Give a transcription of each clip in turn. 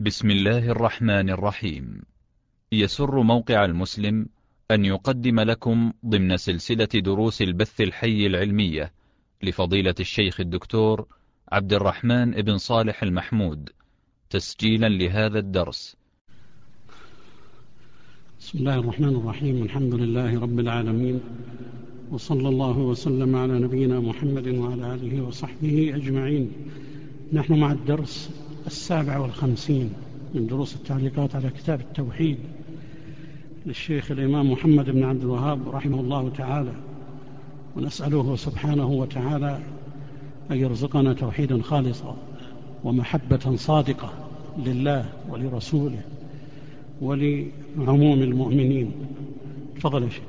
بسم الله الرحمن الرحيم. يسر موقع المسلم أن يقدم لكم ضمن سلسلة دروس البث الحي العلمية لفضيلة الشيخ الدكتور عبد الرحمن بن صالح المحمود تسجيلا لهذا الدرس. بسم الله الرحمن الرحيم. الحمد لله رب العالمين، وصلى الله وسلم على نبينا محمد وعلى آله وصحبه أجمعين. نحن مع الدرس 57 من دروس التعليقات على كتاب التوحيد للشيخ الإمام محمد بن عبد الوهاب رحمه الله تعالى، ونسأله سبحانه وتعالى أن يرزقنا توحيدا خالصا ومحبة صادقة لله ولرسوله ولعموم المؤمنين. تفضل يا شيخ.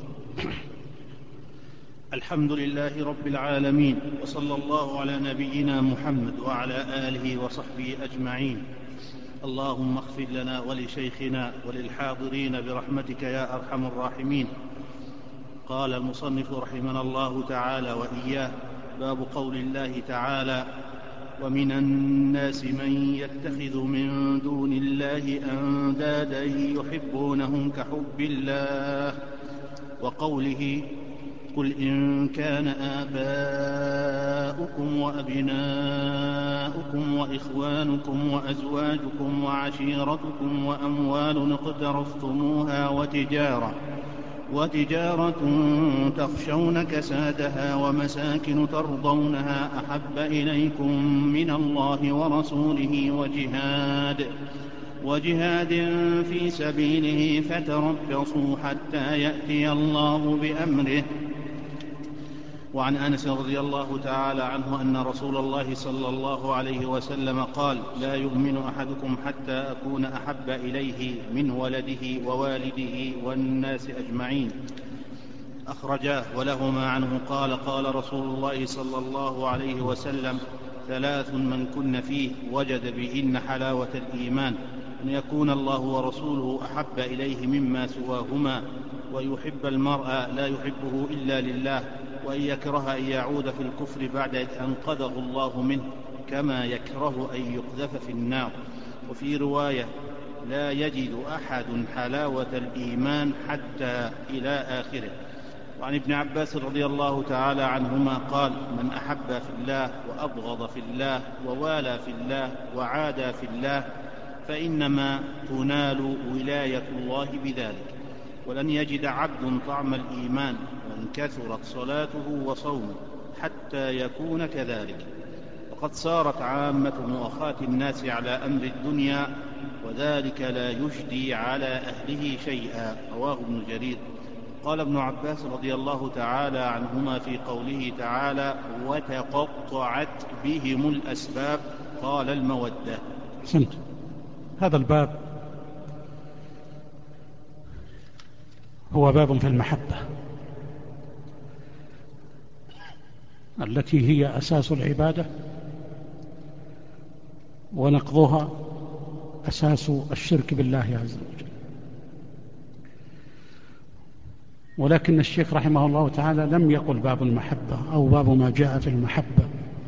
الحمد لله رب العالمين، وصلى الله على نبينا محمد وعلى آله وصحبه أجمعين. اللهم اغفر لنا ولشيخنا وللحاضرين برحمتك يا أرحم الراحمين. قال المصنف رحمنا الله تعالى وإياه: باب قول الله تعالى: ومن الناس من يتخذ من دون الله أندادا يحبونهم كحب الله، وقوله: قل إن كان آباؤكم وأبناؤكم وإخوانكم وأزواجكم وعشيرتكم وأموال اقترفتموها وتجارة تخشون كسادها ومساكن ترضونها أحب إليكم من الله ورسوله وجهاد في سبيله فتربصوا حتى يأتي الله بأمره. وعن أنس رضي الله تعالى عنه أن رسول الله صلى الله عليه وسلم قال: لا يؤمن أحدكم حتى أكون أحب إليه من ولده ووالده والناس أجمعين. أخرجاه. ولهما عنه قال: قال رسول الله صلى الله عليه وسلم: ثلاث من كن فيه وجد بهن حلاوة الإيمان: أن يكون الله ورسوله أحب إليه مما سواهما، ويحب المرء لا يحبه إلا لله، وأن يكره أن يعود في الكفر بعد إذ أنقذه الله منه، كما يكره أن يقذف في النار. وفي رواية: لا يجد أحد حلاوة الإيمان حتى إلى آخره. وعن ابن عباس رضي الله تعالى عنهما قال: من أحب في الله وأبغض في الله ووالى في الله وعادى في الله فإنما تنال ولاية الله بذلك. ولن يجد عبد طعم الإيمان وإن كثرت صلاته وصومه حتى يكون كذلك. وقد صارت عامة مؤاخاة الناس على أمر الدنيا، وذلك لا يجدي على أهله شيئا. رواه ابن جرير. قال ابن عباس رضي الله تعالى عنهما في قوله تعالى: وتقطعت بهم الأسباب، قال: المودة. سنت. هذا الباب هو باب في المحبة التي هي أساس العبادة، ونقضها أساس الشرك بالله عز وجل. ولكن الشيخ رحمه الله تعالى لم يقل باب المحبة أو باب ما جاء في المحبة،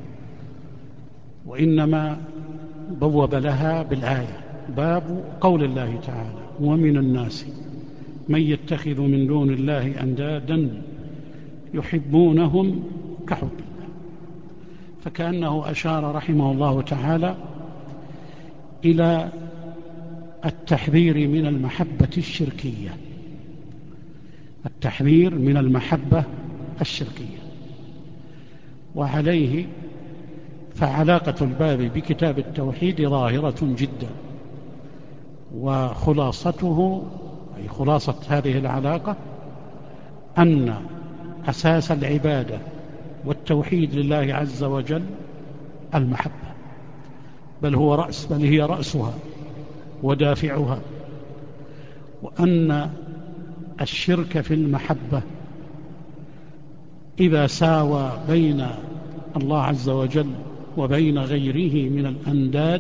وإنما بوب لها بالآية: باب قول الله تعالى: ومن الناس من يتخذ من دون الله أندادا يحبونهم كحب الله. فكأنه أشار رحمه الله تعالى إلى التحذير من المحبة الشركية، التحذير من المحبة الشركية. وعليه فعلاقة الباب بكتاب التوحيد ظاهرة جدا، وخلاصته أي خلاصة هذه العلاقة أن أساس العبادة والتوحيد لله عز وجل المحبة، بل هي رأسها ودافعها، وأن الشرك في المحبة إذا ساوى بين الله عز وجل وبين غيره من الأنداد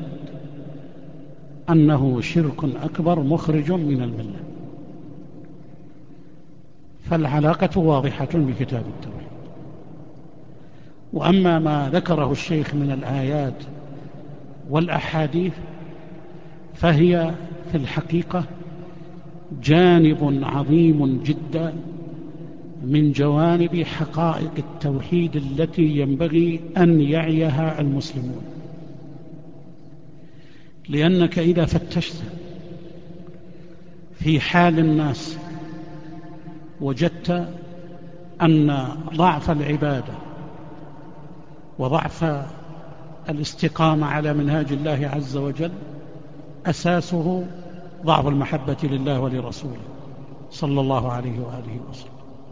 أنه شرك أكبر مخرج من الملة. فالعلاقة واضحة بكتاب التوحيد. وأما ما ذكره الشيخ من الآيات والأحاديث فهي في الحقيقة جانب عظيم جدا من جوانب حقائق التوحيد التي ينبغي أن يعيها المسلمون. لأنك إذا فتشت في حال الناس وجدت أن ضعف العبادة وضعف الاستقامة على منهاج الله عز وجل أساسه ضعف المحبة لله ولرسوله صلى الله عليه وآله وسلم.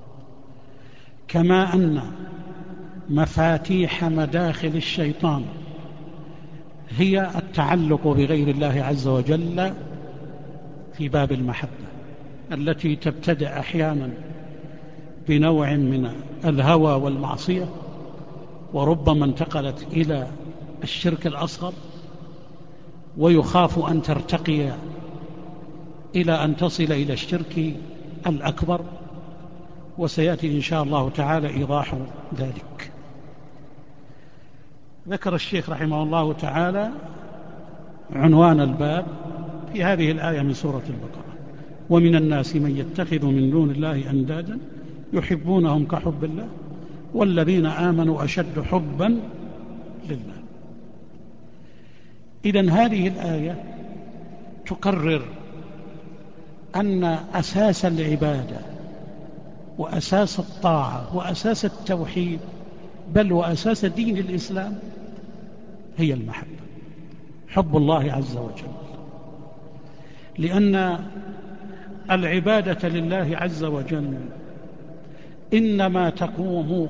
كما أن مفاتيح مداخل الشيطان هي التعلق بغير الله عز وجل في باب المحبة، التي تبتدأ أحيانا بنوع من الهوى والمعصية، وربما انتقلت إلى الشرك الأصغر، ويخاف أن ترتقي إلى أن تصل إلى الشرك الأكبر، وسيأتي إن شاء الله تعالى إيضاح ذلك. ذكر الشيخ رحمه الله تعالى عنوان الباب في هذه الآية من سورة البقرة: ومن الناس من يتخذ من دون الله أندادا يحبونهم كحب الله والذين آمنوا أشد حبا لله. إذن هذه الآية تقرر أن أساس العبادة وأساس الطاعة وأساس التوحيد بل وأساس دين الإسلام هي المحبة، حب الله عز وجل. لأن العبادة لله عز وجل إنما تقوم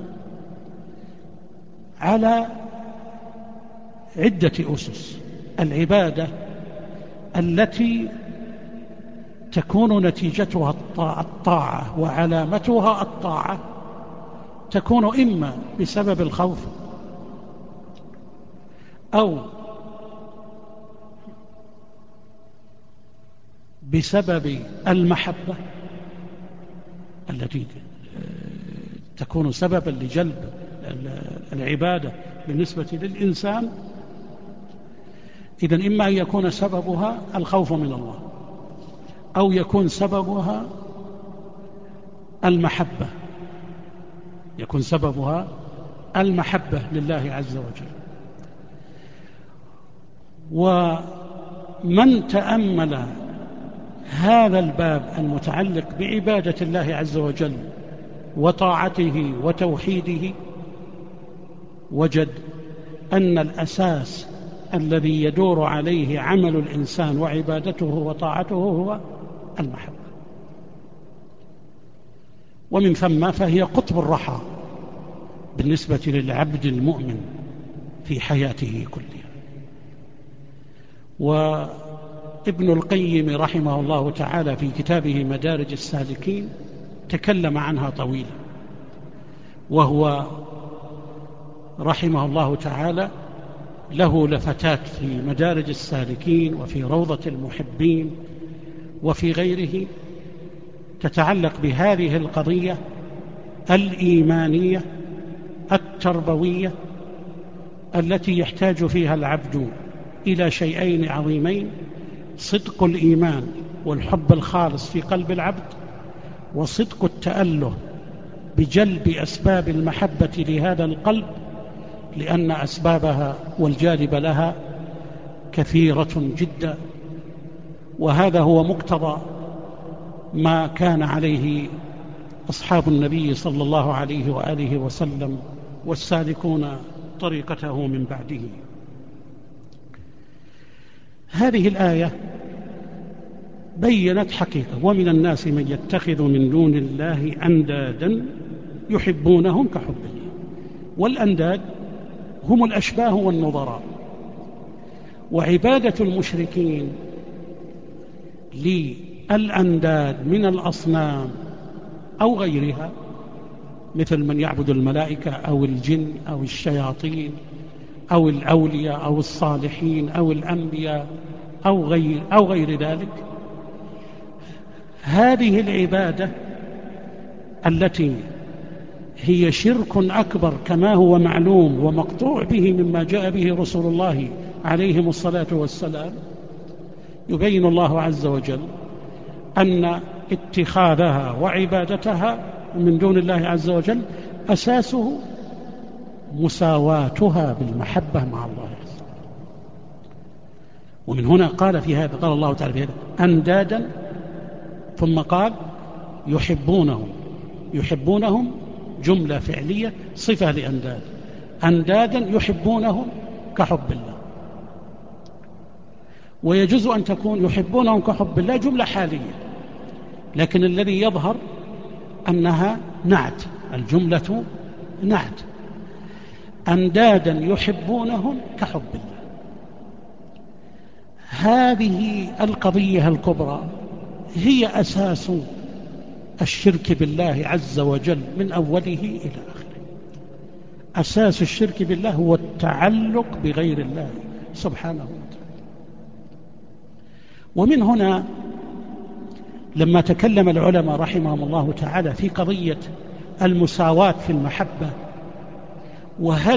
على عدة أسس. العبادة التي تكون نتيجتها الطاعة وعلامتها الطاعة تكون إما بسبب الخوف أو بسبب المحبة التي تكون سببا لجلب العبادة بالنسبة للإنسان. إذن إما أن يكون سببها الخوف من الله أو يكون سببها المحبة، يكون سببها المحبة لله عز وجل. ومن تأمل هذا الباب المتعلق بعبادة الله عز وجل وطاعته وتوحيده وجد أن الأساس الذي يدور عليه عمل الإنسان وعبادته وطاعته هو المحبة، ومن ثم فهي قطب الرحى بالنسبة للعبد المؤمن في حياته كلها. وابن القيم رحمه الله تعالى في كتابه مدارج السالكين تكلم عنها طويلا، وهو رحمه الله تعالى له لفتات في مدارج السالكين وفي روضة المحبين وفي غيره تتعلق بهذه القضية الإيمانية التربوية التي يحتاج فيها العبد إلى شيئين عظيمين: صدق الإيمان والحب الخالص في قلب العبد، وصدق التأله بجلب أسباب المحبة لهذا القلب، لأن أسبابها والجالب لها كثيرة جدا. وهذا هو مقتضى ما كان عليه أصحاب النبي صلى الله عليه وآله وسلم والسالكون طريقته من بعده. هذه الآية بيّنت حقيقة: ومن الناس من يتخذ من دون الله أندادا يحبونهم كحب الله. والأنداد هم الأشباه والنظراء. وعبادة المشركين للأنداد من الأصنام أو غيرها، مثل من يعبد الملائكة أو الجن أو الشياطين أو الأولياء أو الصالحين أو الأنبياء أو غير ذلك، هذه العبادة التي هي شرك أكبر كما هو معلوم ومقطوع به مما جاء به رسول الله عليهم الصلاة والسلام، يبين الله عز وجل أن اتخاذها وعبادتها من دون الله عز وجل أساسه مساواتها بالمحبة مع الله عز وجل. ومن هنا قال في هذا، قال الله تعالى في هذا أندادا، ثم قال يحبونهم جملة فعلية صفة لأنداد، أندادا يحبونهم كحب الله. ويجوز أن تكون يحبونهم كحب الله جملة حالية، لكن الذي يظهر أنها نعت، الجملة نعت، أندادا يحبونهم كحب الله. هذه القضية الكبرى هي أساس الشرك بالله عز وجل من أوله إلى آخره. أساس الشرك بالله هو التعلق بغير الله سبحانه وتعالى. ومن هنا لما تكلم العلماء رحمهم الله تعالى في قضية المساواة في المحبة، وهل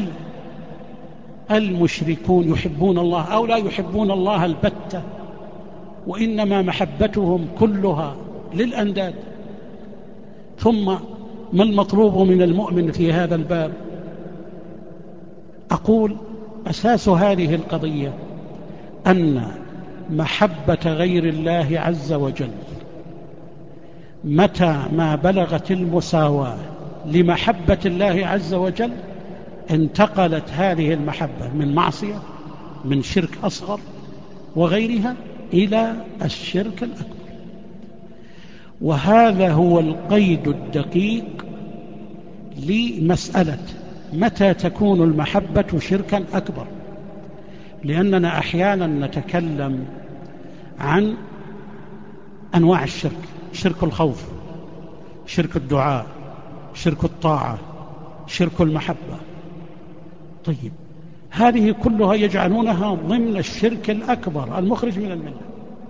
المشركون يحبون الله أو لا يحبون الله البتة، وإنما محبتهم كلها للأنداد، ثم ما المطلوب من المؤمن في هذا الباب؟ أقول أساس هذه القضية أن محبة غير الله عز وجل متى ما بلغت المساواة لمحبة الله عز وجل انتقلت هذه المحبة من معصية، من شرك أصغر وغيرها، إلى الشرك الأكبر. وهذا هو القيد الدقيق لمسألة متى تكون المحبة شركا أكبر، لأننا أحيانا نتكلم عن أنواع الشرك: شرك الخوف، شرك الدعاء، شرك الطاعة، شرك المحبة. طيب، هذه كلها يجعلونها ضمن الشرك الأكبر المخرج من الملة.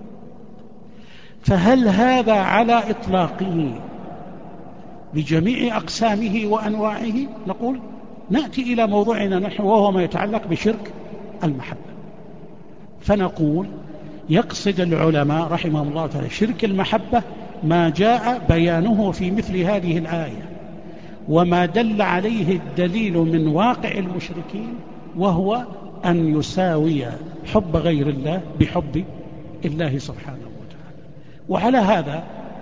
فهل هذا على إطلاقه بجميع أقسامه وأنواعه؟ نقول نأتي إلى موضوعنا نحن، وهو ما يتعلق بشرك المحبة. فنقول يقصد العلماء رحمهم الله تعالى شرك المحبة ما جاء بيانه في مثل هذه الآية، وما دل عليه الدليل من واقع المشركين، وهو أن يساوي حب غير الله بحب الله سبحانه وتعالى. وعلى هذا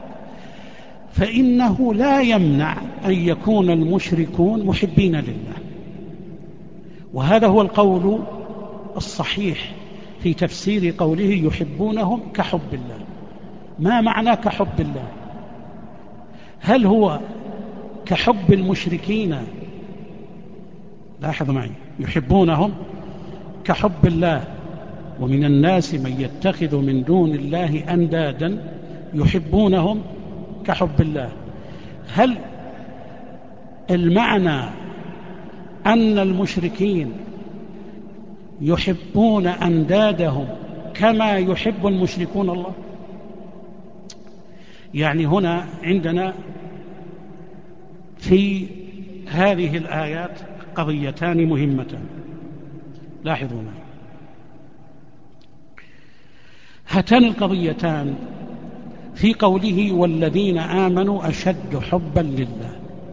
فإنه لا يمنع أن يكون المشركون محبين لله، وهذا هو القول الصحيح في تفسير قوله يحبونهم كحب الله. ما معنى كحب الله؟ هل هو كحب المشركين؟ لاحظ معي، يحبونهم كحب الله، ومن الناس من يتخذ من دون الله أندادا يحبونهم كحب الله. هل المعنى أن المشركين يحبون أندادهم كما يحب المشركون الله؟ يعني هنا عندنا في هذه الآيات قضيتان مهمتان، لاحظوا معي. هاتان القضيتان في قوله والذين آمنوا أشد حبا لله،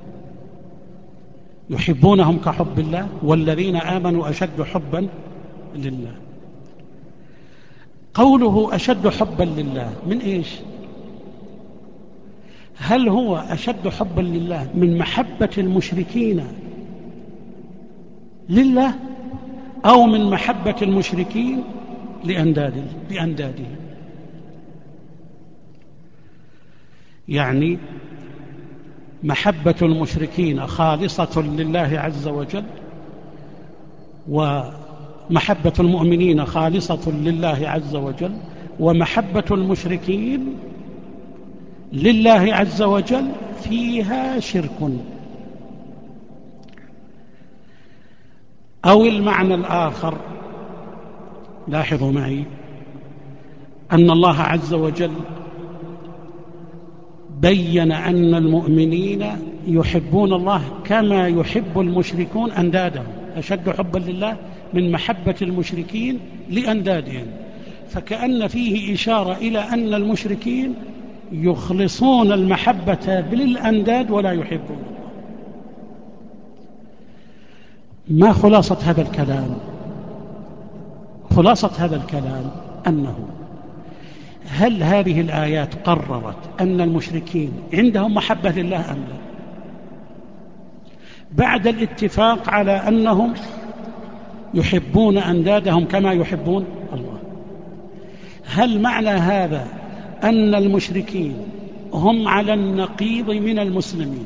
يحبونهم كحب الله، والذين آمنوا أشد حبا لله. قوله أشد حبا لله من إيش؟ هل هو أشد حبا لله من محبة المشركين لله، أو من محبة المشركين لأندادهم؟ يعني محبة المشركين خالصة لله عز وجل، ومحبة المؤمنين خالصة لله عز وجل، ومحبة المشركين لله عز وجل فيها شرك. أو المعنى الآخر، لاحظوا معي، أن الله عز وجل بين أن المؤمنين يحبون الله كما يحب المشركون أندادهم، أشد حبا لله من محبة المشركين لأندادهم. فكأن فيه إشارة إلى أن المشركين يخلصون المحبة للأنداد ولا يحبون الله. ما خلاصة هذا الكلام؟ خلاصة هذا الكلام أنه هل هذه الآيات قررت أن المشركين عندهم محبة لله أم لا؟ بعد الاتفاق على أنهم يحبون أندادهم كما يحبون الله، هل معنى هذا أن المشركين هم على النقيض من المسلمين،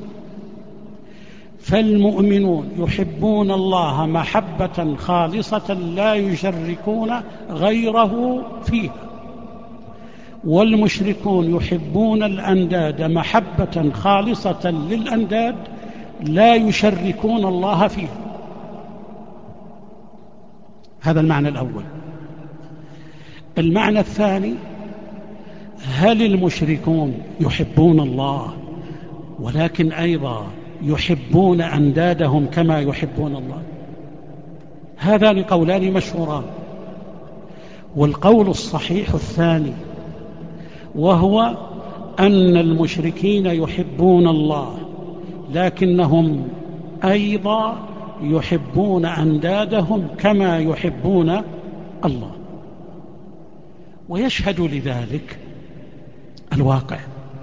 فالمؤمنون يحبون الله محبة خالصة لا يشركون غيره فيها، والمشركون يحبون الأنداد محبة خالصة للأنداد لا يشركون الله فيها؟ هذا المعنى الأول. المعنى الثاني: هل المشركون يحبون الله ولكن أيضا يحبون أندادهم كما يحبون الله؟ هذان قولان مشهوران، والقول الصحيح الثاني، وهو أن المشركين يحبون الله لكنهم أيضا يحبون أندادهم كما يحبون الله. ويشهد لذلك الواقع،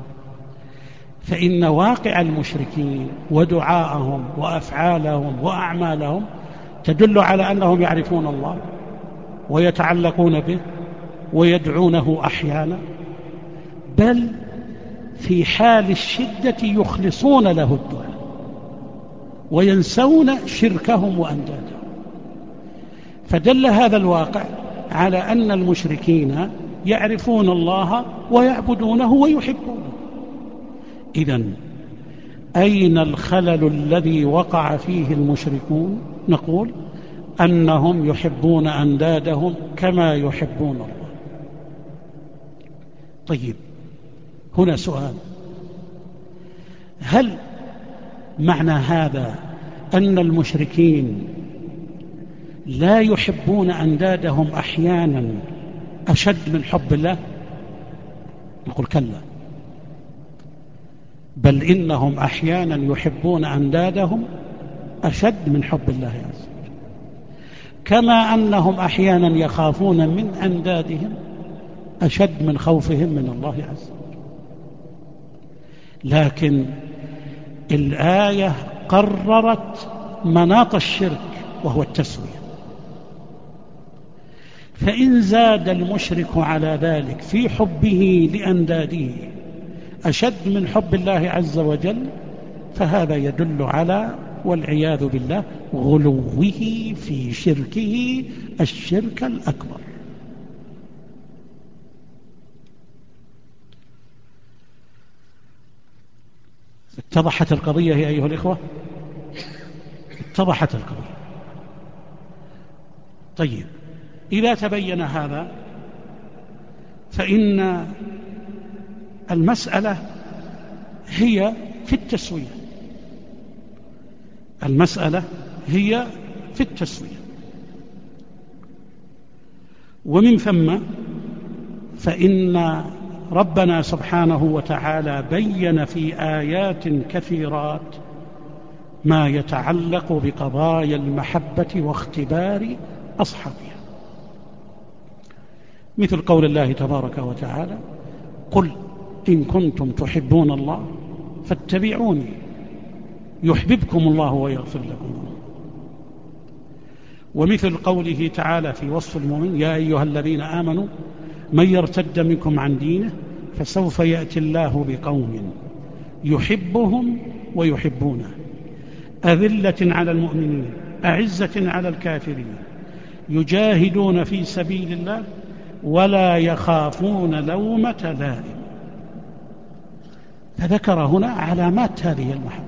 فإن واقع المشركين ودعاءهم وأفعالهم وأعمالهم تدل على أنهم يعرفون الله ويتعلقون به ويدعونه أحيانا، بل في حال الشدة يخلصون له الدعاء وينسون شركهم وأندادهم. فدل هذا الواقع على أن المشركين يعرفون الله ويعبدونه ويحبونه. إذن أين الخلل الذي وقع فيه المشركون؟ نقول أنهم يحبون أندادهم كما يحبون الله. طيب، هنا سؤال: هل معنى هذا أن المشركين لا يحبون أندادهم أحيانا أشد من حب الله؟ نقول كلا، بل إنهم أحيانا يحبون أندادهم أشد من حب الله عز وجل، كما أنهم أحيانا يخافون من أندادهم أشد من خوفهم من الله عز وجل. لكن الآية قررت مناط الشرك وهو التسوية، فإن زاد المشرك على ذلك في حبه لأنداده أشد من حب الله عز وجل، فهذا يدل على، والعياذ بالله، غلوه في شركه الشرك الأكبر. اتضحت القضية يا أيها الإخوة؟ اتضحت القضية. طيب، إذا تبين هذا فإن المسألة هي في التسوية. المسألة هي في التسوية، ومن ثم فإن ربنا سبحانه وتعالى بين في آيات كثيرات ما يتعلق بقضايا المحبة واختبار أصحابها، مثل قول الله تبارك وتعالى: قل إن كنتم تحبون الله فاتبعوني يحببكم الله ويغفر لكم. ومثل قوله تعالى في وصف المؤمن: يا أيها الذين آمنوا من يرتد منكم عن دينه فسوف يأتي الله بقوم يحبهم ويحبونه أذلة على المؤمنين أعزة على الكافرين يجاهدون في سبيل الله ولا يخافون لومة لائم. فذكر هنا علامات هذه المحبة،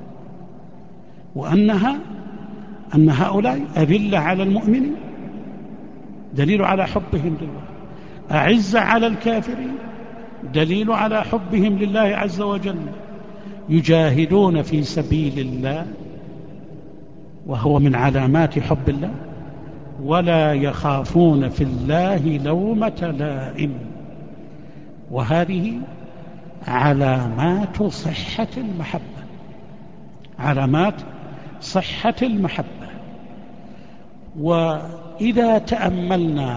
أن هؤلاء أذلة على المؤمنين دليل على حبهم لله، أعزة على الكافرين دليل على حبهم لله عز وجل، يجاهدون في سبيل الله وهو من علامات حب الله، ولا يخافون في الله لومة لائم. وهذه علامات صحة المحبة، علامات صحة المحبة. وإذا تأملنا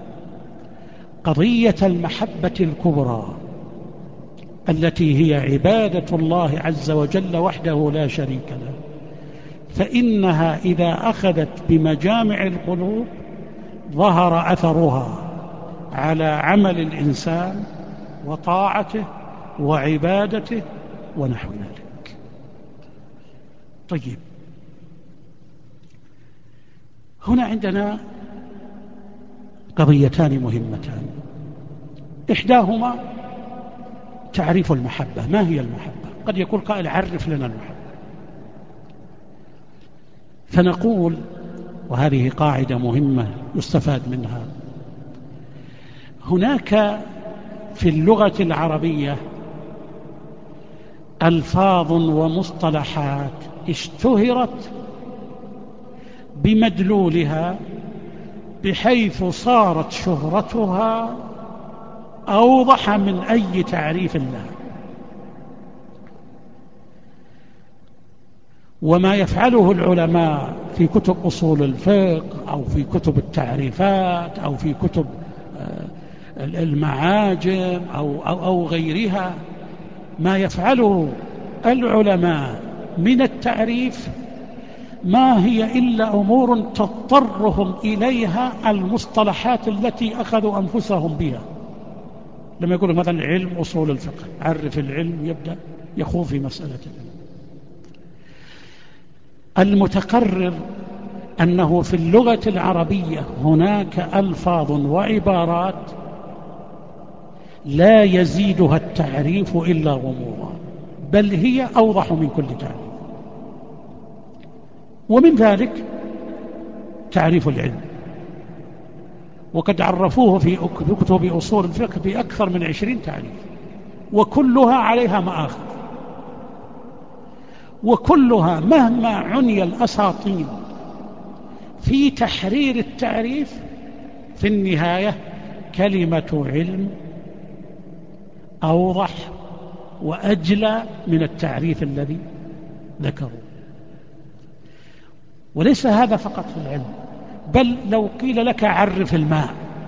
قضية المحبة الكبرى التي هي عبادة الله عز وجل وحده لا شريك له، فإنها إذا أخذت بمجامع القلوب ظهر أثرها على عمل الإنسان وطاعته وعبادته ونحو ذلك. طيب، هنا عندنا قضيتان مهمتان، إحداهما تعريف المحبة. ما هي المحبة؟ قد يقول قائل عرف لنا المحبة، فنقول، وهذه قاعدة مهمة يستفاد منها، هناك في اللغة العربية ألفاظ ومصطلحات اشتهرت بمدلولها بحيث صارت شهرتها أوضح من أي تعريف لها. وما يفعله العلماء في كتب أصول الفقه أو في كتب التعريفات أو في كتب المعاجم أو غيرها، ما يفعله العلماء من التعريف ما هي إلا أمور تضطرهم إليها المصطلحات التي أخذوا أنفسهم بها. لما يقول مثلا علم أصول الفقه، عرف العلم، يبدأ يخوض في مسألة العلم. المتقرر أنه في اللغة العربية هناك ألفاظ وعبارات لا يزيدها التعريف إلا غموضا، بل هي أوضح من كل تعريف. ومن ذلك تعريف العلم، وقد عرفوه في كتب أصول الفقه بأكثر من 20 تعريف، وكلها عليها مآخذ، وكلها مهما عني الأساطين في تحرير التعريف في النهاية كلمة علم أوضح وأجلى من التعريف الذي ذكروا. وليس هذا فقط في العلم، بل لو قيل لك عرف الماء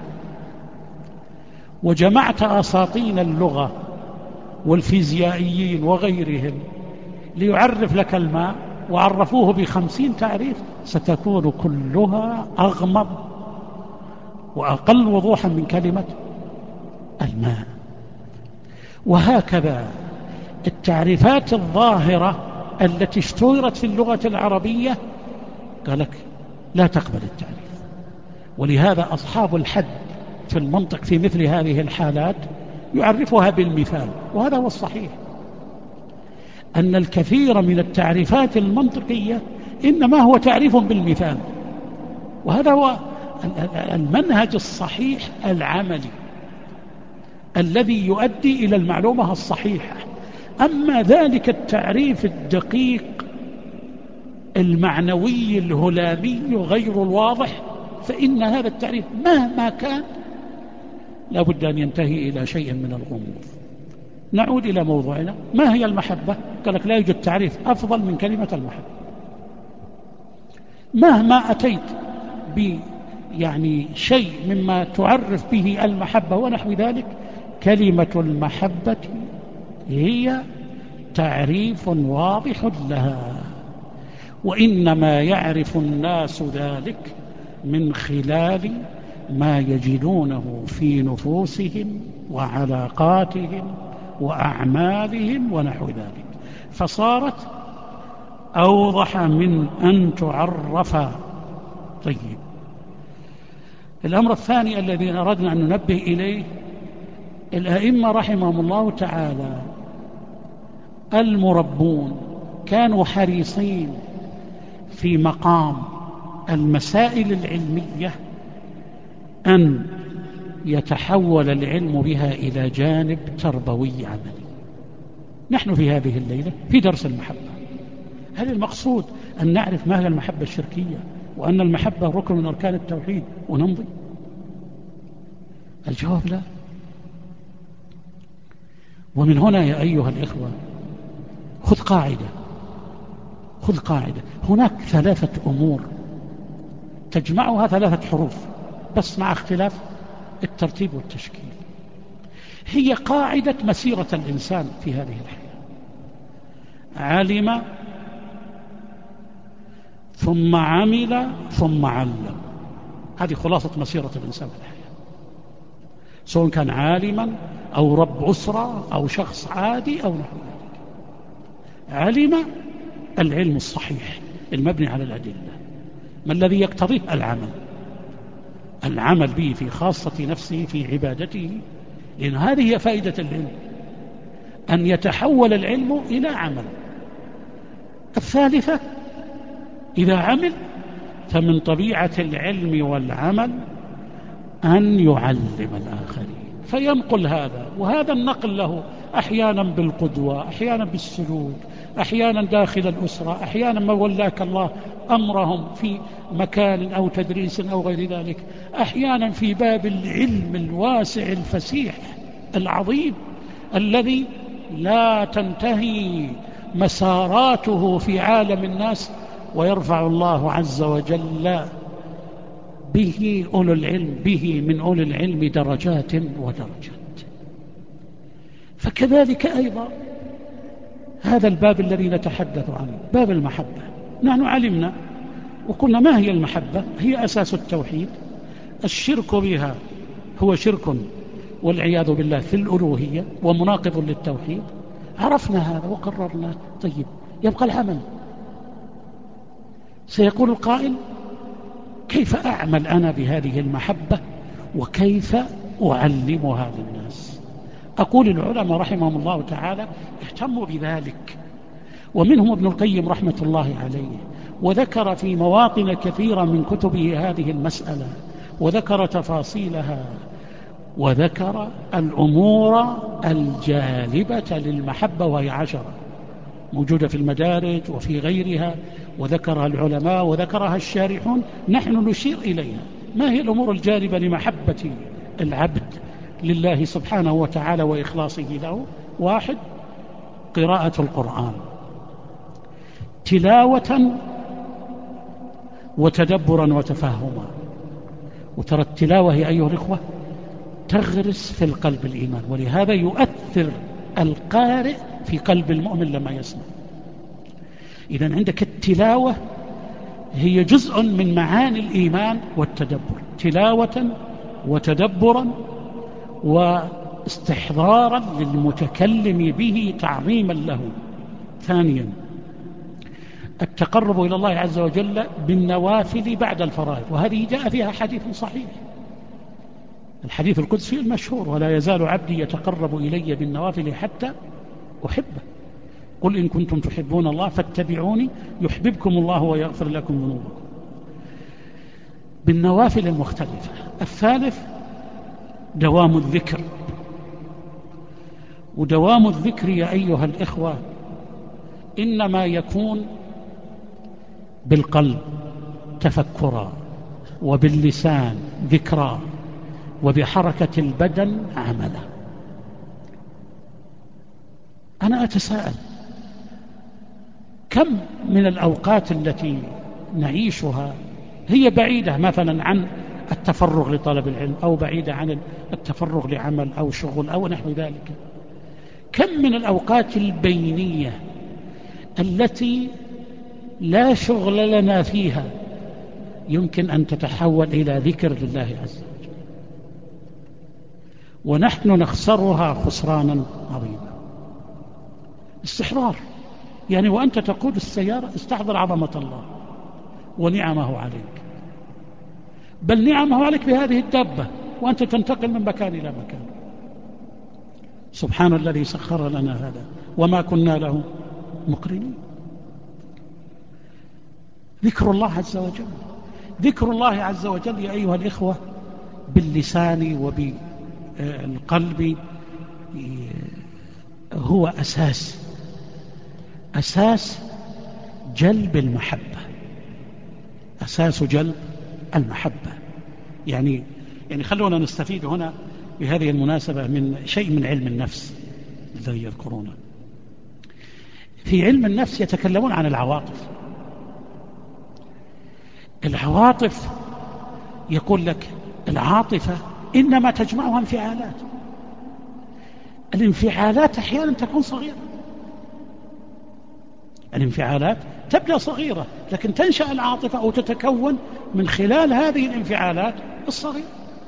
وجمعت أساطين اللغة والفيزيائيين وغيرهم ليعرف لك الماء وعرفوه ب50 تعريف، ستكون كلها أغمض وأقل وضوحا من كلمة الماء. وهكذا التعريفات الظاهرة التي اشتهرت في اللغة العربية قال لك لا تقبل التعريف. ولهذا أصحاب الحد في المنطق في مثل هذه الحالات يعرفها بالمثال، وهذا هو الصحيح، أن الكثير من التعريفات المنطقية إنما هو تعريف بالمثال، وهذا هو المنهج الصحيح العملي الذي يؤدي إلى المعلومة الصحيحة. أما ذلك التعريف الدقيق المعنوي الهلامي غير الواضح، فإن هذا التعريف مهما كان لا بد أن ينتهي إلى شيء من الغموض. نعود إلى موضوعنا، ما هي المحبة؟ قال لك لا يوجد تعريف أفضل من كلمة المحبة. مهما أتيت شيء مما تعرف به المحبة ونحو ذلك، كلمة المحبة هي تعريف واضح لها، وإنما يعرف الناس ذلك من خلال ما يجدونه في نفوسهم وعلاقاتهم وأعمالهم ونحو ذلك، فصارت أوضح من أن تعرف. طيب، الأمر الثاني الذي أردنا أن ننبه إليه، الأئمة رحمهم الله تعالى المربون كانوا حريصين في مقام المسائل العلمية أن يتحول العلم بها إلى جانب تربوي عملي. نحن في هذه الليلة في درس المحبة، هل المقصود أن نعرف ما هي المحبة الشركية وأن المحبة ركن من أركان التوحيد ونمضي؟ الجواب لا. ومن هنا يا أيها الإخوة خذ قاعدة، هناك 3 أمور تجمعها 3 حروف بس مع اختلاف الترتيب والتشكيل، هي قاعدة مسيرة الإنسان في هذه الحياة: علم ثم عمل ثم علم. هذه خلاصة مسيرة الإنسان في الحياة، سواء كان عالما أو رب أسرة أو شخص عادي أو نحو ذلك. علم العلم الصحيح المبني على الأدلة، ما الذي يقتضيه؟ العمل به في خاصة نفسه في عبادته، لأن هذه هي فائدة العلم، أن يتحول العلم إلى عمل. الثالثة إذا عمل فمن طبيعة العلم والعمل أن يعلم الآخرين، فينقل هذا، وهذا النقل له أحيانا بالقدوة، أحيانا بالسلوك، أحيانا داخل الأسرة، أحيانا ما ولاك الله أمرهم في مكان أو تدريس أو غير ذلك، أحيانا في باب العلم الواسع الفسيح العظيم الذي لا تنتهي مساراته في عالم الناس، ويرفع الله عز وجل به أولو العلم، به من أولي العلم درجات ودرجات. فكذلك أيضا هذا الباب الذي نتحدث عنه، باب المحبة، نحن علمنا وقلنا ما هي المحبة؟ هي أساس التوحيد، الشرك بها هو شرك والعياذ بالله في الألوهية ومناقض للتوحيد، عرفنا هذا وقررنا. طيب يبقى العمل. سيقول القائل: كيف أعمل أنا بهذه المحبة وكيف أعلمها للناس؟ أقول العلماء رحمهم الله تعالى اهتموا بذلك، ومنهم ابن القيم رحمة الله عليه، وذكر في مواطن كثيرة من كتبه هذه المسألة، وذكر تفاصيلها، وذكر الأمور الجالبة للمحبة، وهي 10 موجودة في المدارج وفي غيرها، وذكرها العلماء وذكرها الشارحون، نحن نشير إليها. ما هي الأمور الجالبة لمحبة العبد لله سبحانه وتعالى وإخلاصه له؟ 1: قراءة القرآن تلاوة وتدبرا وتفهما. وترى التلاوة يا أيها الإخوة تغرس في القلب الإيمان، ولهذا يؤثر القارئ في قلب المؤمن لما يسمع. إذن عندك التلاوة هي جزء من معاني الإيمان والتدبر، تلاوة وتدبرا واستحضارا للمتكلم به تعظيما له. 2: التقرب إلى الله عز وجل بالنوافل بعد الفرائض، وهذه جاء فيها حديث صحيح، الحديث القدسي المشهور: ولا يزال عبدي يتقرب إلي بالنوافل حتى أحبه، قل إن كنتم تحبون الله فاتبعوني يحببكم الله ويغفر لكم ذنوبكم، بالنوافل المختلفة. 3: دوام الذكر. ودوام الذكر يا أيها الإخوة إنما يكون بالقلب تفكرا، وباللسان ذكرا، وبحركة البدن عملا. أنا أتساءل كم من الأوقات التي نعيشها هي بعيدة مثلا عن التفرغ لطلب العلم، أو بعيدة عن التفرغ لعمل أو شغل أو نحو ذلك. كم من الأوقات البينية التي لا شغل لنا فيها يمكن أن تتحول إلى ذكر لله عز وجل، ونحن نخسرها خسرانا عظيما. استحضار، يعني وأنت تقود السيارة استحضر عظمة الله ونعمه عليك، بل نعمه عليك بهذه الدابة وأنت تنتقل من مكان إلى مكان. سبحان الذي سخر لنا هذا وما كنا له مقرنين. ذكر الله عز وجل، ذكر الله عز وجل يا أيها الإخوة باللسان وبالقلب هو أساس جلب المحبة. أساس جلب المحبة. يعني خلونا نستفيد هنا بهذه المناسبة من شيء من علم النفس الذي يذكرونه. في علم النفس يتكلمون عن العواطف. العواطف يقول لك العاطفة إنما تجمعها انفعالات. الانفعالات أحيانا تكون صغيرة، الانفعالات تبدأ صغيرة لكن تنشأ العاطفة أو تتكون من خلال هذه الانفعالات الصغيرة.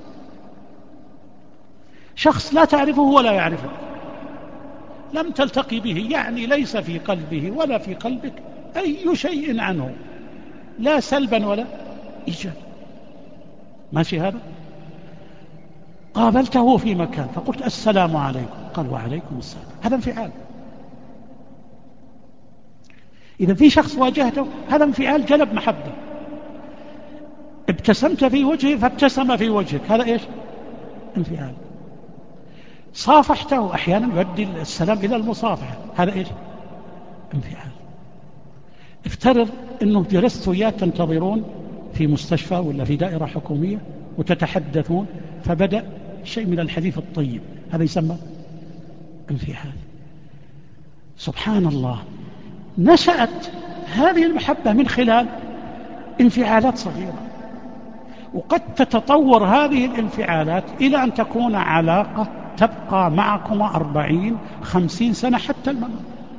شخص لا تعرفه ولا يعرفك، لم تلتقي به، يعني ليس في قلبه ولا في قلبك أي شيء عنه، لا سلبا ولا إيجابا، ماشي هذا؟ قابلته في مكان فقلت السلام عليكم، قال وعليكم السلام، هذا انفعال. إذا في شخص واجهته هذا انفعال جلب محبة. ابتسمت في وجهه فابتسم في وجهك، هذا إيش؟ انفعال. صافحته، أحيانا يؤدي السلام إلى المصافحة، هذا إيش؟ انفعال. افترض أنه جلست وياه تنتظرون في مستشفى ولا في دائرة حكومية وتتحدثون فبدأ شيء من الحديث الطيب، هذا يسمى انفعال. سبحان الله، نشأت هذه المحبة من خلال انفعالات صغيرة، وقد تتطور هذه الانفعالات إلى أن تكون علاقة تبقى معكم 40-50 سنة حتى الممات.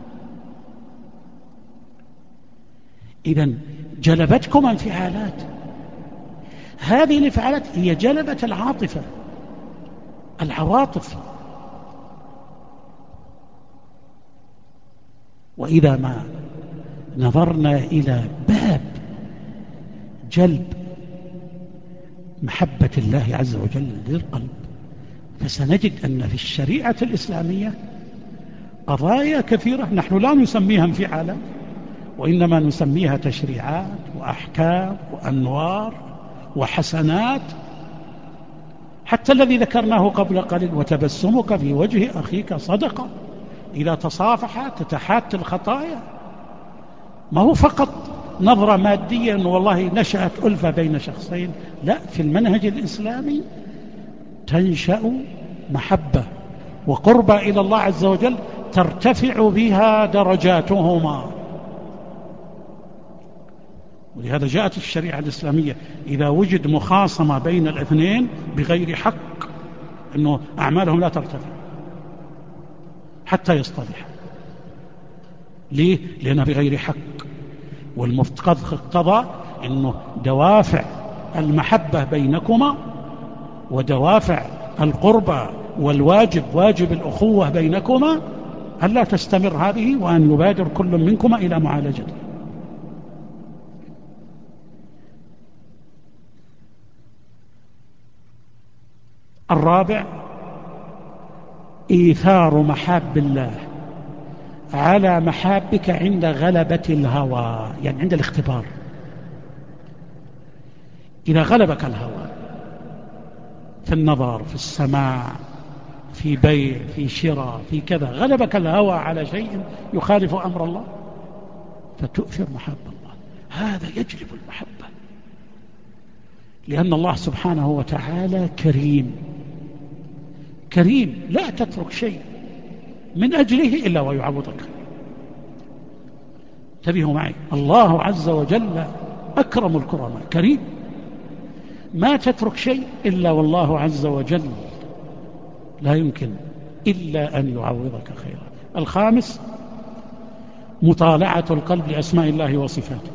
إذن جلبتكم انفعالات، هذه الانفعالات هي جلبت العاطفة، العواطف. وإذا ما نظرنا إلى باب جلب محبة الله عز وجل للقلب فسنجد أن في الشريعة الإسلامية قضايا كثيرة نحن لا نسميها انفعالات، وإنما نسميها تشريعات وأحكام وأنوار وحسنات. حتى الذي ذكرناه قبل قليل، وتبسمك في وجه أخيك صدقة، إذا تصافح تتحات الخطايا. ما هو فقط نظرة مادية أنه والله نشأت ألفة بين شخصين، لا، في المنهج الإسلامي تنشأ محبة وقربة إلى الله عز وجل ترتفع بها درجاتهما. ولهذا جاءت الشريعة الإسلامية إذا وجد مخاصمة بين الاثنين بغير حق أنه أعمالهم لا ترتفع حتى ليه؟ لأنها بغير حق. والمفتقد اقتضى أنه دوافع المحبة بينكما ودوافع القربة والواجب، واجب الأخوة بينكما، ألا تستمر هذه وأن يبادر كل منكما إلى معالجته. الرابع إيثار محاب الله على محابك عند غلبة الهوى، يعني عند الاختبار. إذا غلبك الهوى في النظر، في السماع، في بيع، في شراء، في كذا، غلبك الهوى على شيء يخالف أمر الله فتؤثر محاب الله، هذا يجلب المحبة. لأن الله سبحانه وتعالى كريم، كريم لا تترك شيء من أجله إلا ويعوضك. انتبهوا معي، الله عز وجل أكرم الكرماء، كريم، ما تترك شيء إلا والله عز وجل لا يمكن إلا أن يعوضك خيرا. الخامس مطالعة القلب لأسماء الله وصفاته.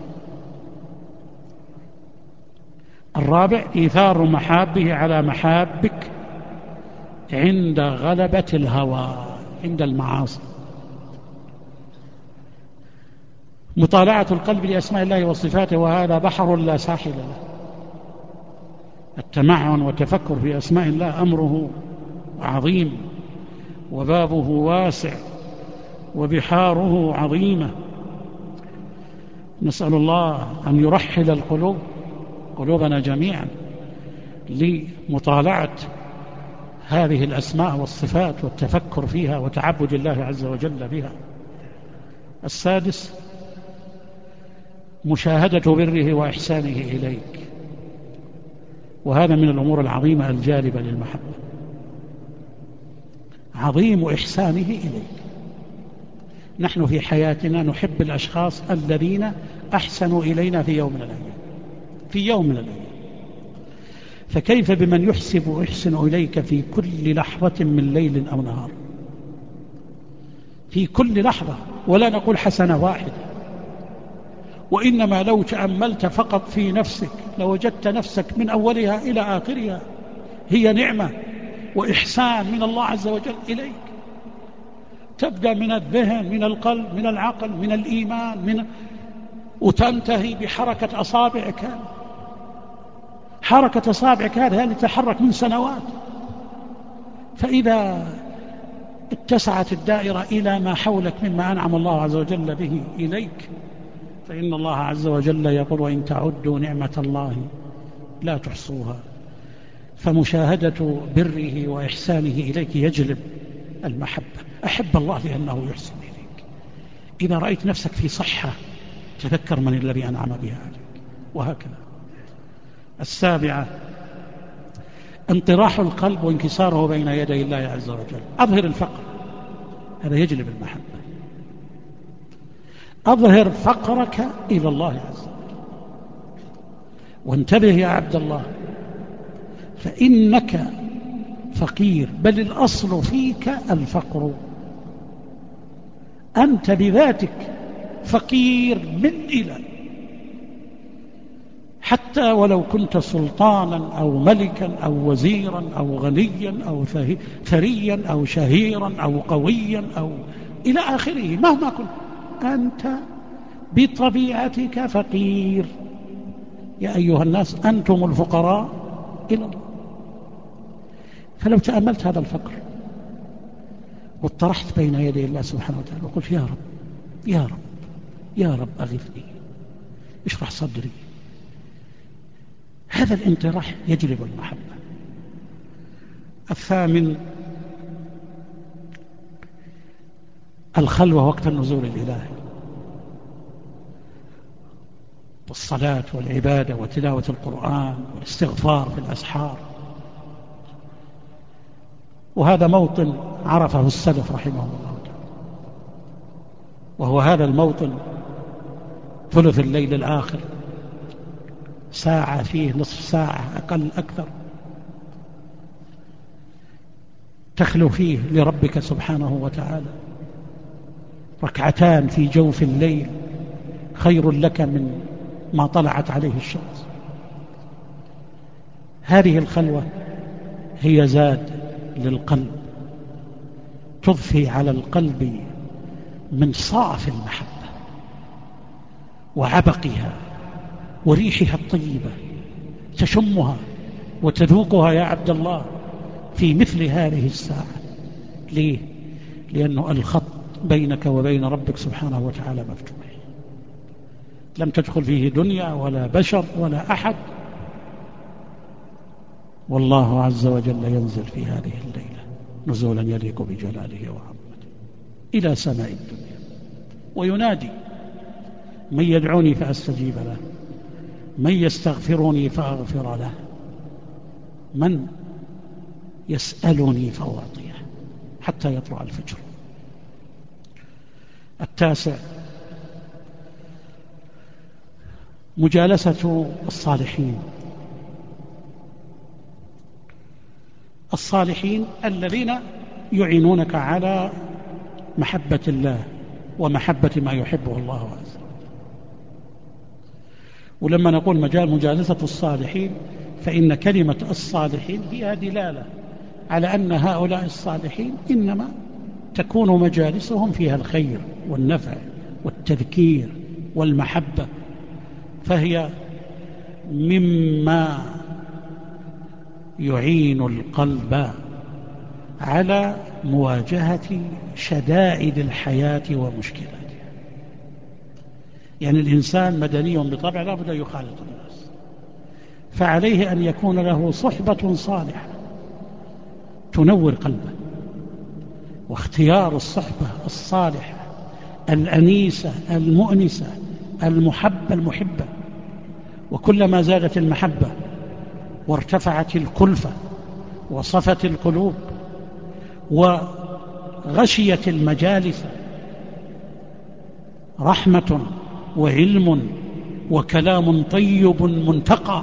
الرابع إيثار محابه على محابك عند غلبة الهوى، عند المعاصي. مطالعة القلب لأسماء الله وصفاته، وهذا بحر لا ساحل له. التمعن والتفكر في أسماء الله أمره عظيم وبابه واسع وبحاره عظيمة. نسأل الله أن يرحل القلوب، قلوبنا جميعا، لمطالعة هذه الأسماء والصفات والتفكر فيها وتعبد الله عز وجل بها. السادس مشاهدة بره وإحسانه إليك، وهذا من الأمور العظيمة الجالبة للمحبة، عظيم إحسانه إليك. نحن في حياتنا نحب الأشخاص الذين أحسنوا إلينا في يوم من الأيام، في يوم من الأيام، فكيف بمن يحسن إليك في كل لحظة من ليل أو نهار، في كل لحظة، ولا نقول حسنة واحدة، وإنما لو تأملت فقط في نفسك لوجدت نفسك من أولها إلى آخرها هي نعمة وإحسان من الله عز وجل إليك، تبدأ من الذهن، من القلب، من العقل، من الإيمان، وتنتهي بحركة أصابعك. حركة أصابعك هذه تتحرك من سنوات، فإذا اتسعت الدائرة إلى ما حولك مما أنعم الله عز وجل به إليك، فإن الله عز وجل يقول: وإن تعدوا نعمة الله لا تحصوها. فمشاهدة بره وإحسانه إليك يجلب المحبة. أحب الله لأنه يحسن إليك. إذا رأيت نفسك في صحة تذكر من الذي أنعم بها عليك، وهكذا. السابعة انطراح القلب وانكساره بين يدي الله عز وجل. أظهر الفقر، هذا يجلب المحبة. أظهر فقرك إلى الله عز وجل، وانتبه يا عبد الله، فإنك فقير، بل الأصل فيك الفقر، أنت بذاتك فقير من إلى، حتى ولو كنت سلطانا أو ملكا أو وزيرا أو غنيا أو ثريا أو شهيرا أو قويا أو إلى آخره، مهما كنت أنت بطبيعتك فقير. يا أيها الناس أنتم الفقراء إلى الله. فلو تأملت هذا الفقر واطرحت بين يدي الله سبحانه وتعالى وقلت: يا رب يا رب يا رب أغثني، اشرح صدري، هذا الانطراح يجلب المحبة. الثامن الخلوة وقت النزول الإلهي، والصلاة والعبادة وتلاوة القرآن والاستغفار في الأسحار. وهذا موطن عرفه السلف رحمه الله تعالى، وهو هذا الموطن ثلث الليل الآخر، ساعة فيه، نصف ساعة، أقل أكثر، تخلو فيه لربك سبحانه وتعالى. ركعتان في جوف الليل خير لك من ما طلعت عليه الشمس. هذه الخلوة هي زاد للقلب، تضفي على القلب من صاف المحبة وعبقها وريحها الطيبة، تشمها وتذوقها يا عبد الله في مثل هذه الساعة. ليه؟ لأنه الخط بينك وبين ربك سبحانه وتعالى مفتوح، لم تدخل فيه دنيا ولا بشر ولا أحد، والله عز وجل ينزل في هذه الليلة نزولا يليق بجلاله وعظمته إلى سماء الدنيا، وينادي: من يدعوني فأستجيب له، من يستغفرني فأغفر له، من يسألني فأعطيه، حتى يطلع الفجر. التاسع مجالسة الصالحين، الصالحين الذين يعينونك على محبة الله ومحبة ما يحبه الله عز وجل. ولما نقول مجالسة الصالحين فإن كلمة الصالحين فيها دلالة على أن هؤلاء الصالحين إنما تكون مجالسهم فيها الخير والنفع والتذكير والمحبة، فهي مما يعين القلب على مواجهة شدائد الحياة ومشكلاتها. يعني الإنسان مدني بطبع لا بد يخالط الناس، فعليه أن يكون له صحبة صالحة تنور قلبه، واختيار الصحبة الصالحة الأنيسة المؤنسة المحبة، وكلما زادت المحبة وارتفعت الكلفة وصفت القلوب وغشيت المجالس رحمة وعلم وكلام طيب منتقى،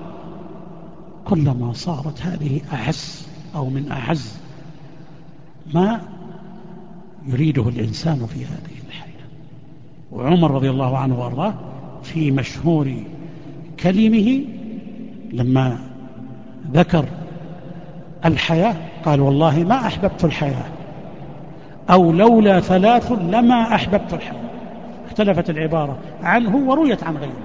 كلما صارت هذه أعز أو من أعز ما يريده الإنسان في هذه الحياة. وعمر رضي الله عنه وأرضاه في مشهور كلمه لما ذكر الحياة قال: والله ما أحببت الحياة، أو لولا ثلاث لما أحببت الحياة. اختلفت العبارة عنه ورويت عن غيره.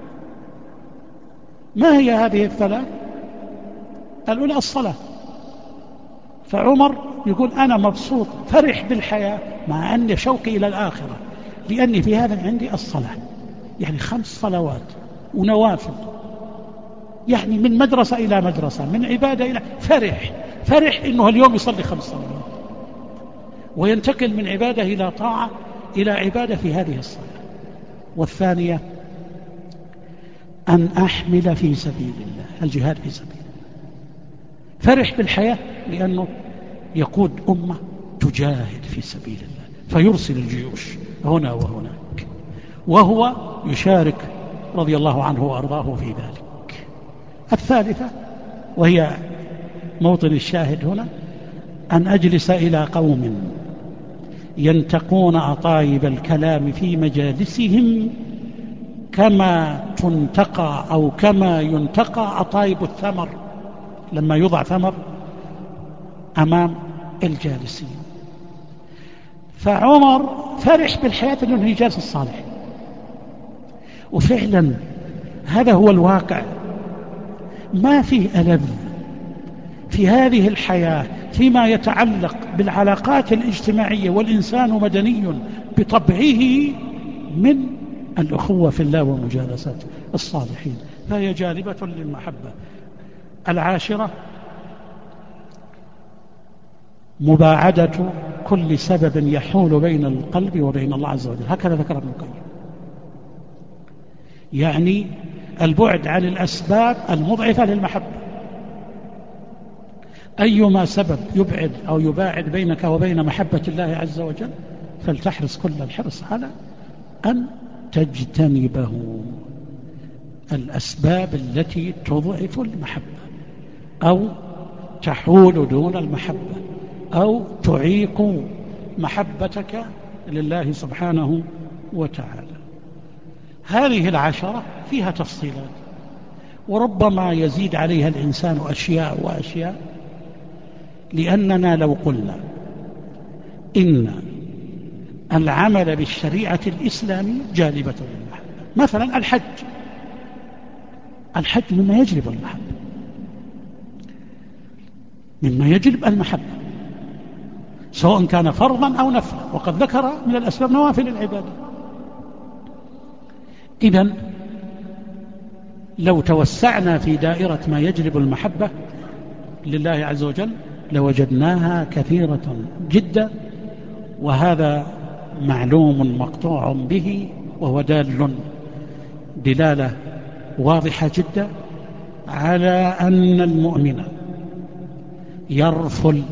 ما هي هذه الثلاث؟ الأولى الصلاة. فعمر يقول: أنا مبسوط فرح بالحياة مع أن شوقي إلى الآخرة، لأني في هذا عندي الصلاة، يعني 5 صلوات ونوافل، يعني من مدرسة إلى مدرسة، من عبادة إلى فرح إنه اليوم يصلي 5 صلوات، وينتقل من عبادة إلى طاعة إلى عبادة في هذه الصلاة. والثانية أن أحمل في سبيل الله، الجهاد في سبيل الله. فرح بالحياة لأنه يقود أمة تجاهد في سبيل الله، فيرسل الجيوش هنا وهناك، وهو يشارك رضي الله عنه وأرضاه في ذلك. الثالثة وهي موطن الشاهد هنا: أن أجلس إلى قوم ينتقون أطايب الكلام في مجالسهم كما تنتقى أو كما ينتقى أطايب الثمر لما يوضع ثمر أمام الجالسين. فعمر فرح بالحياة أنه يجالس الصالح، وفعلا هذا هو الواقع. ما فيه ألذ في هذه الحياة فيما يتعلق بالعلاقات الاجتماعية، والإنسان مدني بطبعه، من الأخوة في الله ومجالسة الصالحين، فهي جالبة للمحبة. العاشرة: مباعدة كل سبب يحول بين القلب وبين الله عز وجل، هكذا ذكر ابن القيم، يعني البعد عن الأسباب المضعفة للمحبة. أيما سبب يبعد أو يباعد بينك وبين محبة الله عز وجل فلتحرص كل الحرص على أن تجتنبه. الأسباب التي تضعف المحبة أو تحول دون المحبة أو تعيق محبتك لله سبحانه وتعالى. هذه العشرة فيها تفصيلات، وربما يزيد عليها الإنسان أشياء وأشياء، لأننا لو قلنا إن العمل بالشريعة الإسلامية جالبة للمحبة، مثلا الحج مما يجلب المحبة، مما يجلب المحبة، سواء كان فرضا أو نفلا، وقد ذكر من الأسباب نوافل العبادة. إذن لو توسعنا في دائرة ما يجلب المحبة لله عز وجل لوجدناها كثيرة جدا، وهذا معلوم مقطوع به، وهو دال دلالة واضحة جدا على أن المؤمن يرفل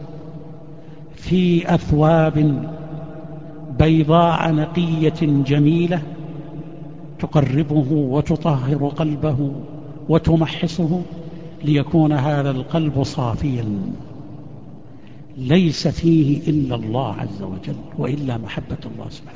في أثواب بيضاء نقية جميلة تقربه وتطهر قلبه وتمحصه، ليكون هذا القلب صافيا ليس فيه إلا الله عز وجل وإلا محبة الله سبحانه.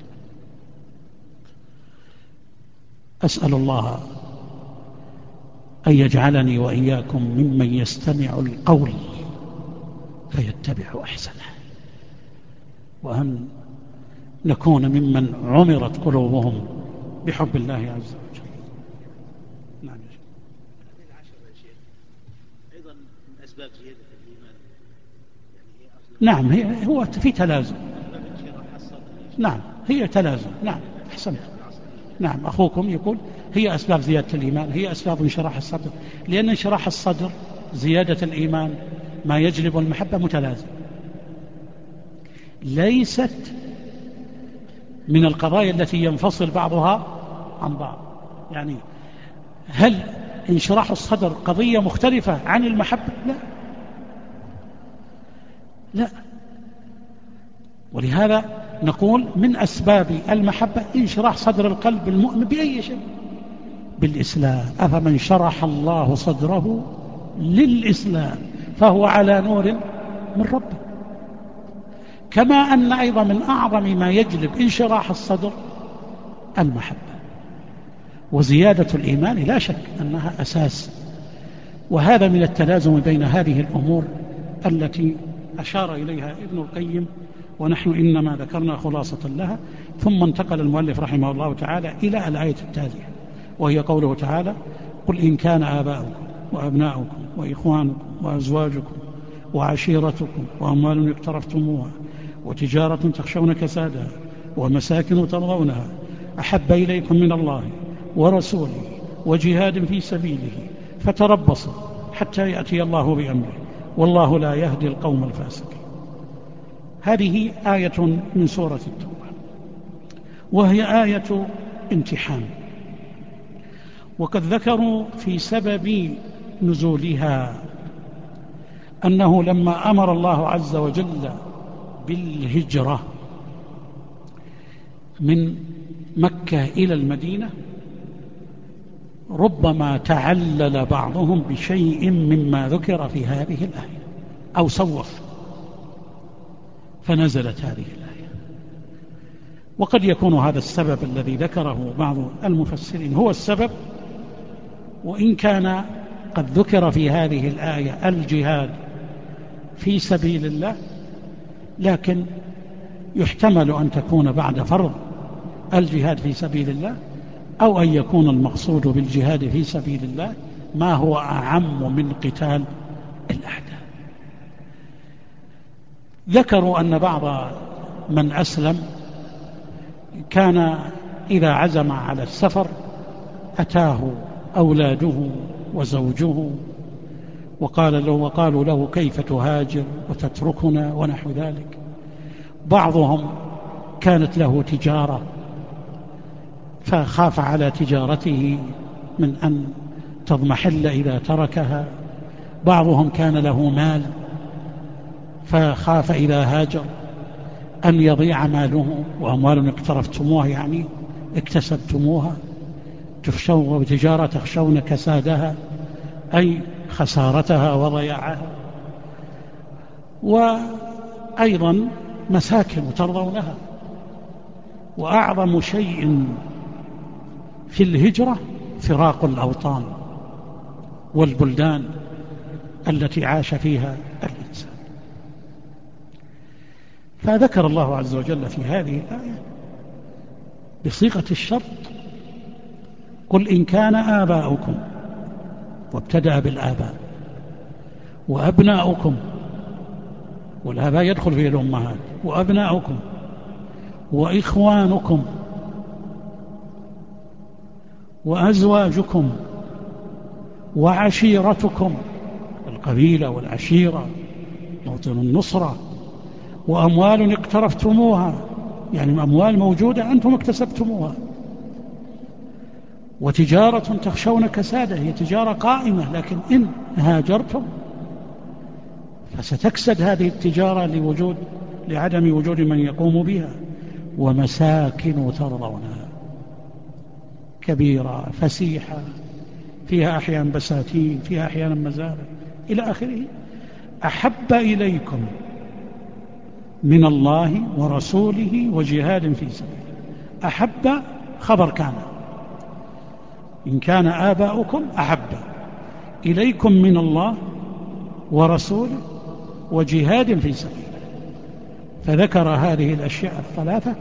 أسأل الله أن يجعلني وإياكم ممن يستمع القول فيتبع أحسنه، وأن نكون ممن عمرت قلوبهم بحب الله عز وجل. نعم. هذه العشر يا شيخ أيضا من أسباب زيادة الإيمان، يعني نعم، هو في تلازم. نعم هي تلازم. نعم أحسنت. نعم أخوكم يقول هي أسباب زيادة الإيمان، هي أسباب انشراح الصدر، لأن انشراح الصدر زيادة الإيمان ما يجلب المحبة متلازم، ليست من القضايا التي ينفصل بعضها عن بعض. يعني هل انشراح الصدر قضية مختلفة عن المحبة؟ لا. ولهذا نقول من أسباب المحبة انشراح صدر القلب المؤمن بأي شيء، بالإسلام. أفمن شرح الله صدره للإسلام فهو على نور من ربه. كما أن أيضا من أعظم ما يجلب انشراح الصدر المحبة، وزيادة الإيمان لا شك أنها أساس. وهذا من التلازم بين هذه الأمور التي أشار إليها ابن القيم، ونحن إنما ذكرنا خلاصة لها. ثم انتقل المؤلف رحمه الله تعالى إلى الآية التالية، وهي قوله تعالى: قل إن كان آباؤكم وأبناؤكم وإخوانكم وأزواجكم وعشيرتكم وأموال اقترفتموها وتجارة تخشون كسادها ومساكن ترضونها أحب إليكم من الله ورسوله وجهاد في سبيله فتربصوا حتى يأتي الله بأمره والله لا يهدي القوم الفاسقين. هذه آية من سورة التوبة، وهي آية امتحان. وقد ذكروا في سبب نزولها أنه لما أمر الله عز وجل بالهجرة من مكة إلى المدينة ربما تعلل بعضهم بشيء مما ذكر في هذه الآية أو سوف، فنزلت هذه الآية. وقد يكون هذا السبب الذي ذكره بعض المفسرين هو السبب، وإن كان قد ذكر في هذه الآية الجهاد في سبيل الله، لكن يحتمل أن تكون بعد فرض الجهاد في سبيل الله، أو أن يكون المقصود بالجهاد في سبيل الله ما هو أعم من قتال الأعداء. ذكروا أن بعض من أسلم كان إذا عزم على السفر أتاه أولاده وزوجه وقالوا له كيف تهاجر وتتركنا ونحو ذلك. بعضهم كانت له تجارة فخاف على تجارته من أن تضمحل إذا تركها، بعضهم كان له مال فخاف إذا هاجر أن يضيع ماله، وأموال اقترفتموها يعني اكتسبتموها، وتجارة تخشون كسادها أي خسارتها وضياعها، وأيضا مساكن ترضونها. وأعظم شيء في الهجرة فراق الأوطان والبلدان التي عاش فيها الإنسان. فذكر الله عز وجل في هذه الآية بصيغة الشرط: قل إن كان آباؤكم، وابتدأ بالآباء، وأبناؤكم، والآباء يدخل فيه الأمهات، وأبناؤكم وإخوانكم وأزواجكم وعشيرتكم، القبيلة والعشيرة موطن النصرة، وأموال اقترفتموها يعني أموال موجودة أنتم اكتسبتموها، وتجارة تخشون كسادها، هي تجارة قائمة لكن إن هاجرتم فستكسد هذه التجارة لعدم وجود من يقوم بها، ومساكن ترضونها كبيرة فسيحة فيها أحيانا بساتين فيها أحيانا مزارع إلى آخره، أحب إليكم من الله ورسوله وجهاد في سبيله. أحب خبر كان، إن كان آباؤكم أحب إليكم من الله ورسوله وجهاد في سبيله، فذكر هذه الأشياء الثلاثة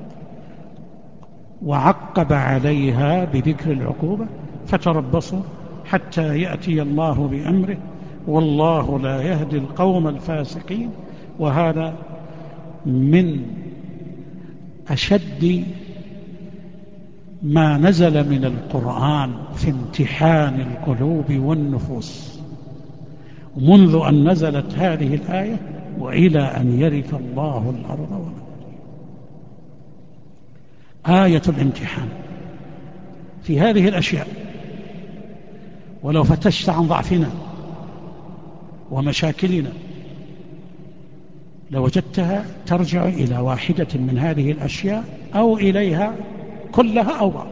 وعقب عليها بذكر العقوبة: فتربصوا حتى يأتي الله بأمره والله لا يهدي القوم الفاسقين. وهذا من أشد ما نزل من القرآن في امتحان القلوب والنفوس منذ أن نزلت هذه الآية وإلى أن يرث الله الأرض ومن عليها. آية الامتحان في هذه الأشياء. ولو فتشت عن ضعفنا ومشاكلنا لوجدتها ترجع إلى واحدة من هذه الأشياء أو إليها كلها أو بعض.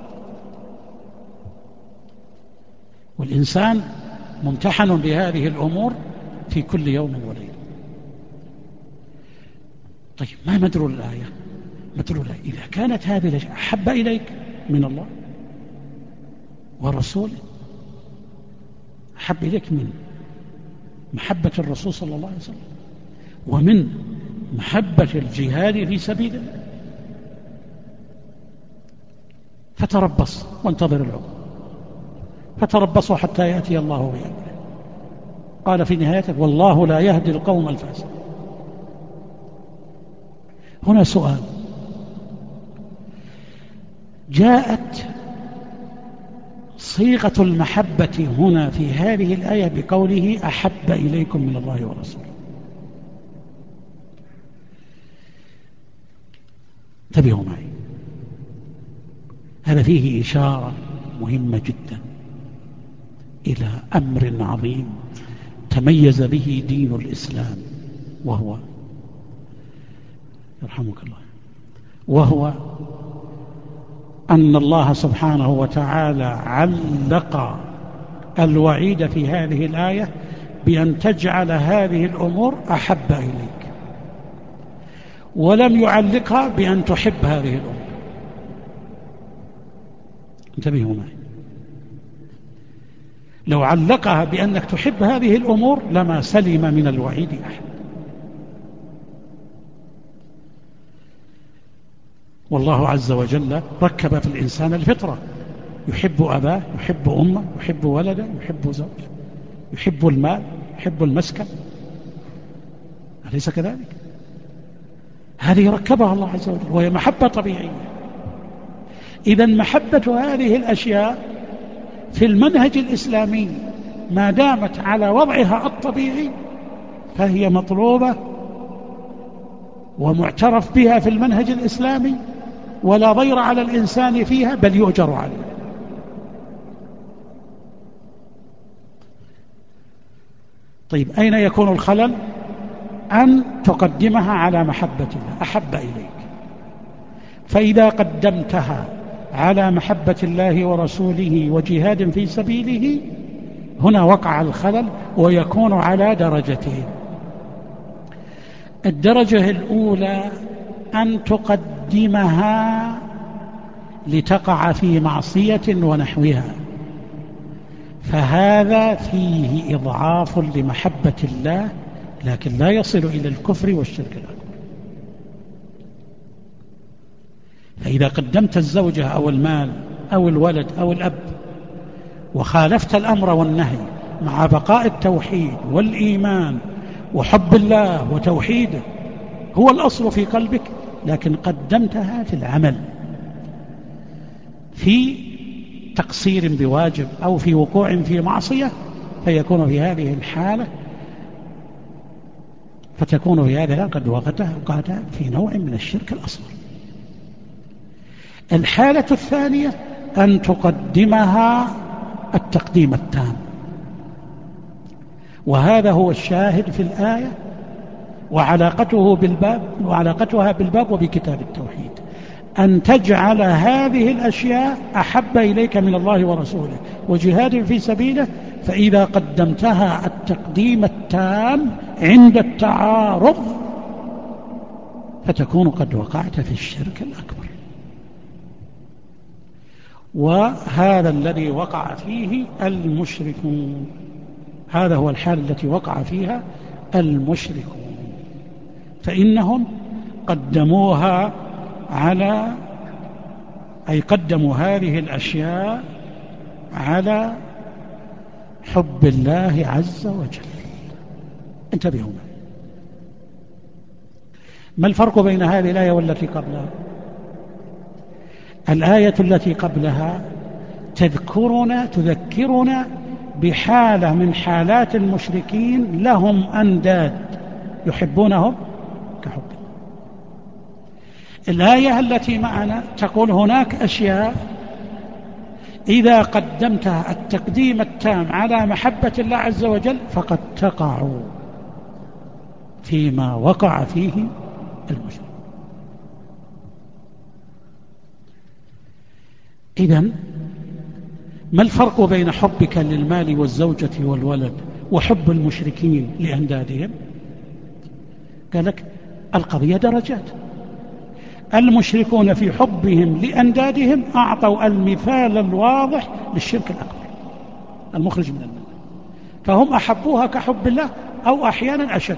والإنسان ممتحن بهذه الأمور في كل يوم وليلة. طيب ما مدلول الآية؟ مدلول الآية إذا كانت هذه الأشياء أحب إليك من الله ورسوله، أحب إليك من محبة الرسول صلى الله عليه وسلم ومن محبة الجهاد في سبيل الله، فتربص وانتظر العقوبة، فتربصوا حتى يأتي الله بأمره. قال في نهايته: والله لا يهدي القوم الفاسقين. هنا سؤال: جاءت صيغة المحبة هنا في هذه الآية بقوله أحب إليكم من الله ورسوله. انتبهوا معي، هذا فيه إشارة مهمة جدا إلى أمر عظيم تميز به دين الإسلام، وهو يرحمك الله، وهو أن الله سبحانه وتعالى علق الوعيد في هذه الآية بأن تجعل هذه الأمور أحب إليك، ولم يعلقها بأن تحب هذه الأمور. انتبهوا معي، لو علقها بأنك تحب هذه الأمور لما سلم من الوعيد أحد. والله عز وجل ركب في الإنسان الفطرة، يحب أباه، يحب أمه، يحب ولده، يحب زوجه، يحب المال، يحب المسكن، أليس كذلك؟ هذه ركبها الله عز وجل وهي محبة طبيعية. إذن محبة هذه الأشياء في المنهج الإسلامي ما دامت على وضعها الطبيعي فهي مطلوبة ومعترف بها في المنهج الإسلامي، ولا ضير على الإنسان فيها بل يؤجر عليها. طيب أين يكون الخلل؟ أن تقدمها على محبة الله، أحب إليك. فإذا قدمتها على محبة الله ورسوله وجهاد في سبيله هنا وقع الخلل، ويكون على درجتين. الدرجة الأولى أن تقدمها لتقع في معصية ونحوها، فهذا فيه إضعاف لمحبة الله، لكن لا يصل إلى الكفر والشرك الأكبر. فإذا قدمت الزوجة أو المال أو الولد أو الأب وخالفت الأمر والنهي مع بقاء التوحيد والإيمان وحب الله وتوحيده هو الأصل في قلبك، لكن قدمتها في العمل في تقصير بواجب أو في وقوع في معصية، فيكون في هذه الحالة قد وقعتها في نوع من الشرك الأصغر. الحالة الثانية أن تقدمها التقديم التام، وهذا هو الشاهد في الآية وعلاقتها بالباب وبكتاب التوحيد، أن تجعل هذه الأشياء أحب إليك من الله ورسوله وجهاد في سبيله، فإذا قدمتها التقديم التام عند التعارض فتكون قد وقعت في الشرك الأكبر. وهذا الذي وقع فيه المشركون، هذا هو الحال التي وقع فيها المشركون، فإنهم قدموها قدموا هذه الأشياء على حب الله عز وجل. انتبهوا معي، ما الفرق بين هذه الآية والتي قبلها؟ الآية التي قبلها تذكرنا بحالة من حالات المشركين، لهم أنداد يحبونهم كحب الله. الآية التي معنا تقول هناك أشياء إذا قدمتها التقديم التام على محبة الله عز وجل فقد تقع فيما وقع فيه المشرك. إذن ما الفرق بين حبك للمال والزوجة والولد وحب المشركين لأندادهم؟ قال لك القضية درجات. المشركون في حبهم لأندادهم أعطوا المثال الواضح للشرك الأكبر المخرج من الملة، فهم أحبوها كحب الله أو أحيانا أشد.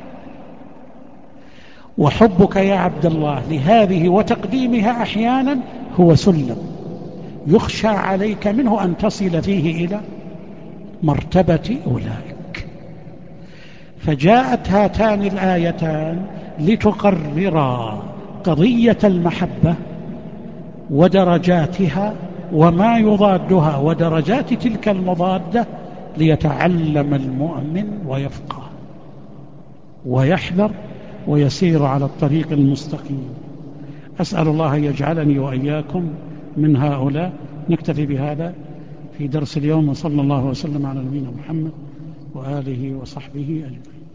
وحبك يا عبد الله لهذه وتقديمها أحيانا هو سلم يخشى عليك منه أن تصل فيه إلى مرتبة أولئك. فجاءت هاتان الآيتان لتقررا قضية المحبة ودرجاتها وما يضادها ودرجات تلك المضادة، ليتعلم المؤمن ويفقه ويحذر ويسير على الطريق المستقيم. أسأل الله أن يجعلني وإياكم من هؤلاء. نكتفي بهذا في درس اليوم، وصلى الله وسلم على نبينا محمد وآله وصحبه أجمعين.